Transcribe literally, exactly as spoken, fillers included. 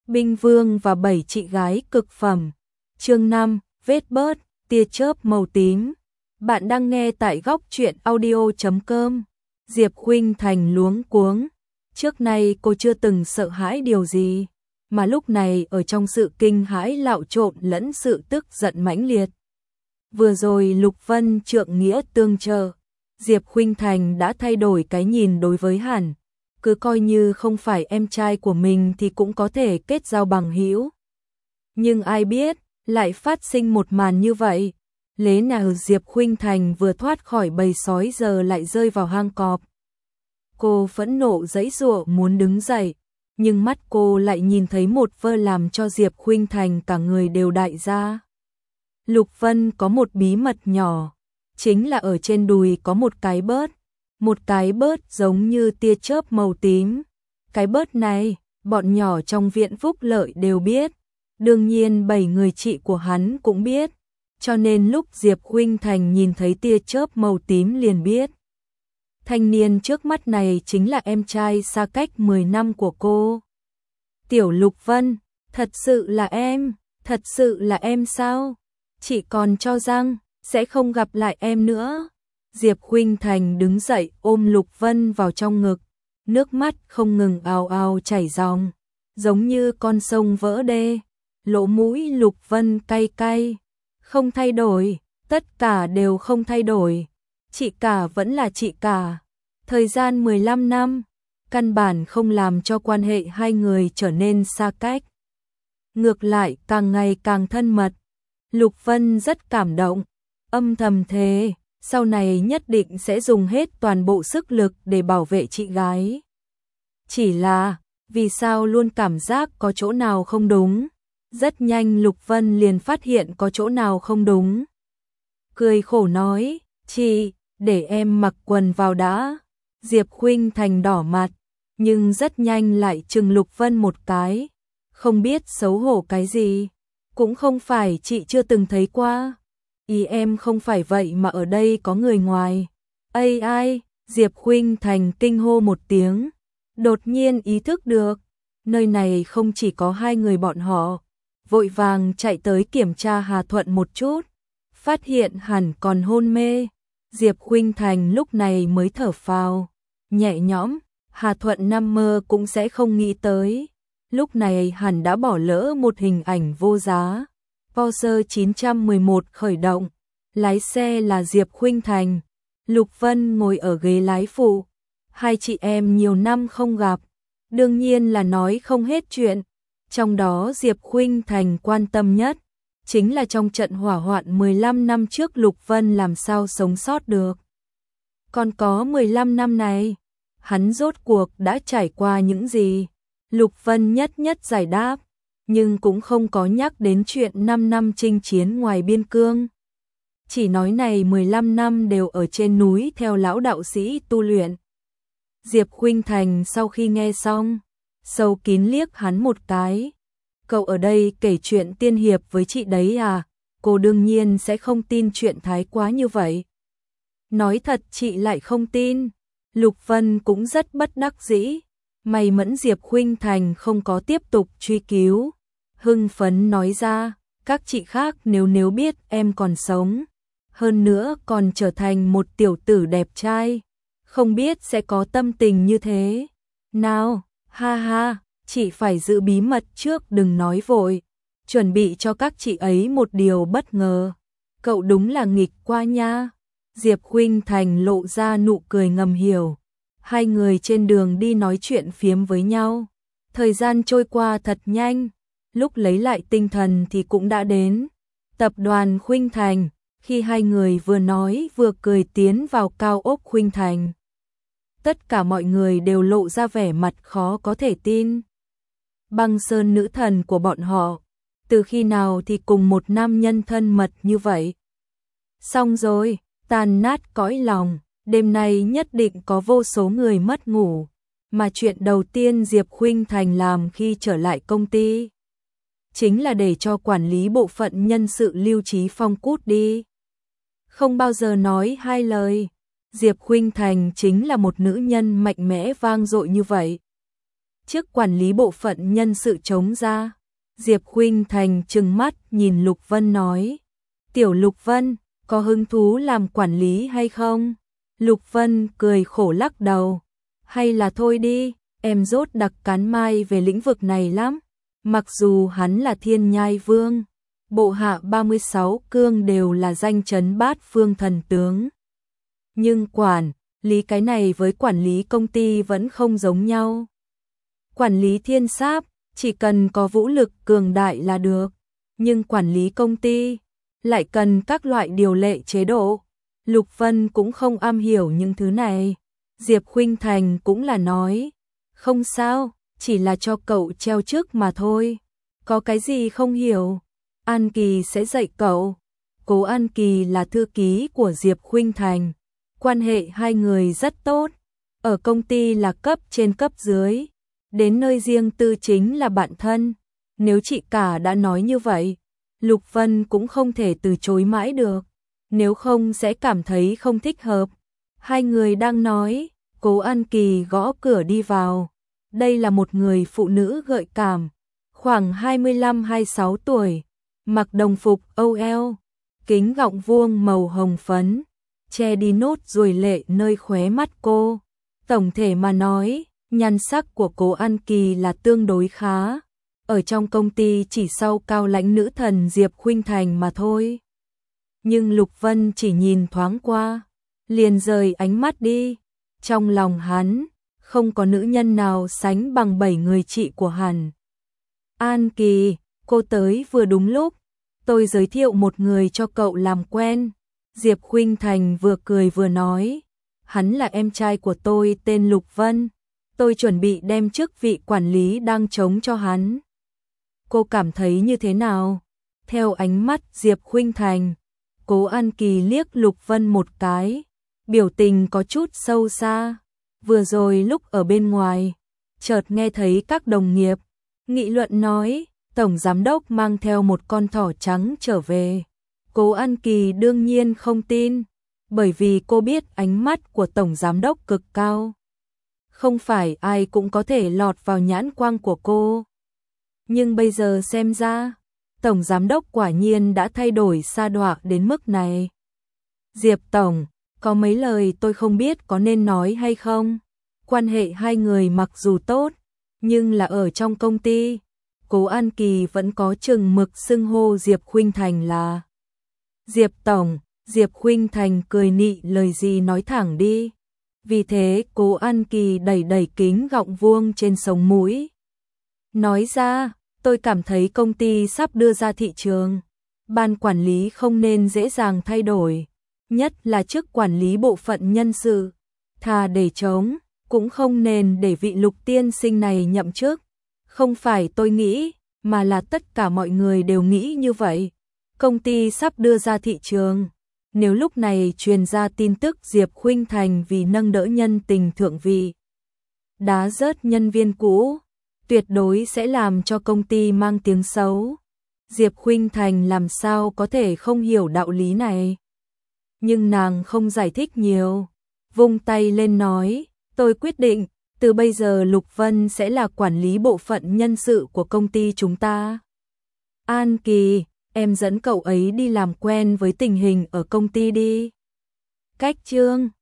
Binh Vương và bảy chị gái cực phẩm. Chương năm, vết bớt, tia chớp màu tím. Bạn đang nghe tại góc truyện audio chấm com. Diệp Khuynh Thành luống cuống. Trước nay cô chưa từng sợ hãi điều gì, mà lúc này ở trong sự kinh hãi lạo trộn lẫn sự tức giận mãnh liệt. Vừa rồi Lục Vân trượng nghĩa tương trợ, Diệp Khuynh Thành đã thay đổi cái nhìn đối với hắn. Cứ coi như không phải em trai của mình thì cũng có thể kết giao bằng hữu. Nhưng ai biết, lại phát sinh một màn như vậy. Lẽ nào Diệp Khuynh Thành vừa thoát khỏi bầy sói giờ lại rơi vào hang cọp. Cô phẫn nộ giãy giụa muốn đứng dậy, nhưng mắt cô lại nhìn thấy một vơ làm cho Diệp Khuynh Thành cả người đều đại ra. Lục Vân có một bí mật nhỏ, chính là ở trên đùi có một cái bớt. Một cái bớt giống như tia chớp màu tím. Cái bớt này, bọn nhỏ trong viện Phúc Lợi đều biết. Đương nhiên bảy người chị của hắn cũng biết. Cho nên lúc Diệp Khuynh Thành nhìn thấy tia chớp màu tím liền biết. Thanh niên trước mắt này chính là em trai xa cách mười năm của cô. Tiểu Lục Vân, thật sự là em, thật sự là em sao? Chị còn cho rằng sẽ không gặp lại em nữa. Diệp Khuynh Thành đứng dậy ôm Lục Vân vào trong ngực, nước mắt không ngừng ào ào chảy ròng, giống như con sông vỡ đê. Lỗ mũi Lục Vân cay cay, không thay đổi, tất cả đều không thay đổi. Chị cả vẫn là chị cả. Thời gian mười lăm năm, căn bản không làm cho quan hệ hai người trở nên xa cách. Ngược lại càng ngày càng thân mật. Lục Vân rất cảm động, âm thầm thề, sau này nhất định sẽ dùng hết toàn bộ sức lực để bảo vệ chị gái. Chỉ là, vì sao luôn cảm giác có chỗ nào không đúng? Rất nhanh Lục Vân liền phát hiện có chỗ nào không đúng. Cười khổ nói, chị, để em mặc quần vào đã. Diệp Khuynh Thành đỏ mặt, nhưng rất nhanh lại chừng Lục Vân một cái. Không biết xấu hổ cái gì, cũng không phải chị chưa từng thấy qua. Ý em không phải vậy mà ở đây có người ngoài. Ây ai, Diệp Khuynh Thành kinh hô một tiếng. Đột nhiên ý thức được, nơi này không chỉ có hai người bọn họ. Vội vàng chạy tới kiểm tra Hà Thuận một chút. Phát hiện hẳn còn hôn mê. Diệp Khuynh Thành lúc này mới thở phào nhẹ nhõm. Hà Thuận nằm mơ cũng sẽ không nghĩ tới. Lúc này hẳn đã bỏ lỡ một hình ảnh vô giá. Porsche chín một một khởi động, lái xe là Diệp Khuynh Thành, Lục Vân ngồi ở ghế lái phụ. Hai chị em nhiều năm không gặp, đương nhiên là nói không hết chuyện. Trong đó Diệp Khuynh Thành quan tâm nhất, chính là trong trận hỏa hoạn mười lăm năm trước Lục Vân làm sao sống sót được. Còn có mười lăm năm này, hắn rốt cuộc đã trải qua những gì? Lục Vân nhất nhất giải đáp, nhưng cũng không có nhắc đến chuyện năm năm chinh chiến ngoài biên cương. Chỉ nói này mười lăm năm đều ở trên núi theo lão đạo sĩ tu luyện. Diệp Khuynh Thành sau khi nghe xong, sâu kín liếc hắn một cái. Cậu ở đây kể chuyện tiên hiệp với chị đấy à? Cô đương nhiên sẽ không tin chuyện thái quá như vậy. Nói thật chị lại không tin. Lục Vân cũng rất bất đắc dĩ. May mẫn Diệp Khuynh Thành không có tiếp tục truy cứu. Hưng phấn nói ra, các chị khác nếu nếu biết em còn sống, hơn nữa còn trở thành một tiểu tử đẹp trai, không biết sẽ có tâm tình như thế. Nào, ha ha, chị phải giữ bí mật trước đừng nói vội, chuẩn bị cho các chị ấy một điều bất ngờ. Cậu đúng là nghịch qua nha. Diệp Khuynh Thành lộ ra nụ cười ngầm hiểu. Hai người trên đường đi nói chuyện phiếm với nhau. Thời gian trôi qua thật nhanh. Lúc lấy lại tinh thần thì cũng đã đến tập đoàn Khuynh Thành. Khi hai người vừa nói vừa cười tiến vào cao ốc Khuynh Thành, tất cả mọi người đều lộ ra vẻ mặt khó có thể tin. Băng Sơn nữ thần của bọn họ, từ khi nào thì cùng một nam nhân thân mật như vậy? Xong rồi, tan nát cõi lòng, đêm nay nhất định có vô số người mất ngủ. Mà chuyện đầu tiên Diệp Khuynh Thành làm khi trở lại công ty chính là để cho quản lý bộ phận nhân sự Lưu Chí Phong cút đi. Không bao giờ nói hai lời, Diệp Khuynh Thành chính là một nữ nhân mạnh mẽ vang dội như vậy. chức quản lý bộ phận nhân sự trống ra. Diệp Khuynh Thành trừng mắt nhìn Lục Vân nói, Tiểu Lục Vân, có hứng thú làm quản lý hay không? Lục Vân cười khổ lắc đầu, hay là thôi đi, em rốt đặc cán mai về lĩnh vực này lắm. Mặc dù hắn là Thiên Nhai Vương, bộ hạ ba mươi sáu cương đều là danh chấn bát phương thần tướng. Nhưng quản lý cái này với quản lý công ty vẫn không giống nhau. Quản lý thiên sáp, chỉ cần có vũ lực cường đại là được. Nhưng quản lý công ty, lại cần các loại điều lệ chế độ. Lục Vân cũng không am hiểu những thứ này. Diệp Khuynh Thành cũng là nói, không sao, chỉ là cho cậu treo chức mà thôi. Có cái gì không hiểu, An Kỳ sẽ dạy cậu. Cố An Kỳ là thư ký của Diệp Khuynh Thành. Quan hệ hai người rất tốt. Ở công ty là cấp trên cấp dưới. Đến nơi riêng tư chính là bạn thân. Nếu chị cả đã nói như vậy, Lục Vân cũng không thể từ chối mãi được. Nếu không sẽ cảm thấy không thích hợp. Hai người đang nói, Cố An Kỳ gõ cửa đi vào. Đây là một người phụ nữ gợi cảm, khoảng hai mươi lăm hai mươi sáu tuổi, mặc đồng phục âu eo, kính gọng vuông màu hồng phấn, che đi nốt ruồi lệ nơi khóe mắt cô. Tổng thể mà nói, nhan sắc của Cố An Kỳ là tương đối khá, ở trong công ty chỉ sau cao lãnh nữ thần Diệp Khuynh Thành mà thôi. Nhưng Lục Vân chỉ nhìn thoáng qua, liền rời ánh mắt đi. Trong lòng hắn, không có nữ nhân nào sánh bằng bảy người chị của hắn. An Kỳ, cô tới vừa đúng lúc, tôi giới thiệu một người cho cậu làm quen. Diệp Khuynh Thành vừa cười vừa nói, hắn là em trai của tôi tên Lục Vân, tôi chuẩn bị đem chức vị quản lý đang trống cho hắn. Cô cảm thấy như thế nào? Theo ánh mắt Diệp Khuynh Thành, Cố An Kỳ liếc Lục Vân một cái, biểu tình có chút sâu xa. Vừa rồi lúc ở bên ngoài, chợt nghe thấy các đồng nghiệp nghị luận nói, Tổng Giám Đốc mang theo một con thỏ trắng trở về. Cố An Kỳ đương nhiên không tin, bởi vì cô biết ánh mắt của Tổng Giám Đốc cực cao. Không phải ai cũng có thể lọt vào nhãn quang của cô. Nhưng bây giờ xem ra, Tổng Giám Đốc quả nhiên đã thay đổi sa đọa đến mức này. Diệp Tổng, có mấy lời tôi không biết có nên nói hay không. Quan hệ hai người mặc dù tốt, nhưng là ở trong công ty, Cố An Kỳ vẫn có chừng mực xưng hô Diệp Khuynh Thành là Diệp Tổng. Diệp Khuynh Thành cười nị lời gì nói thẳng đi. Vì thế Cố An Kỳ đẩy đẩy kính gọng vuông trên sống mũi. Nói ra, tôi cảm thấy công ty sắp đưa ra thị trường. Ban quản lý không nên dễ dàng thay đổi. Nhất là chức quản lý bộ phận nhân sự. Thà để trống, cũng không nên để vị Lục tiên sinh này nhậm chức. Không phải tôi nghĩ, mà là tất cả mọi người đều nghĩ như vậy. Công ty sắp đưa ra thị trường. Nếu lúc này truyền ra tin tức Diệp Khuynh Thành vì nâng đỡ nhân tình thượng vị, đá rớt nhân viên cũ, tuyệt đối sẽ làm cho công ty mang tiếng xấu. Diệp Khuynh Thành làm sao có thể không hiểu đạo lý này. Nhưng nàng không giải thích nhiều, vung tay lên nói, tôi quyết định, từ bây giờ Lục Vân sẽ là quản lý bộ phận nhân sự của công ty chúng ta. An Kỳ, em dẫn cậu ấy đi làm quen với tình hình ở công ty đi. Cách chương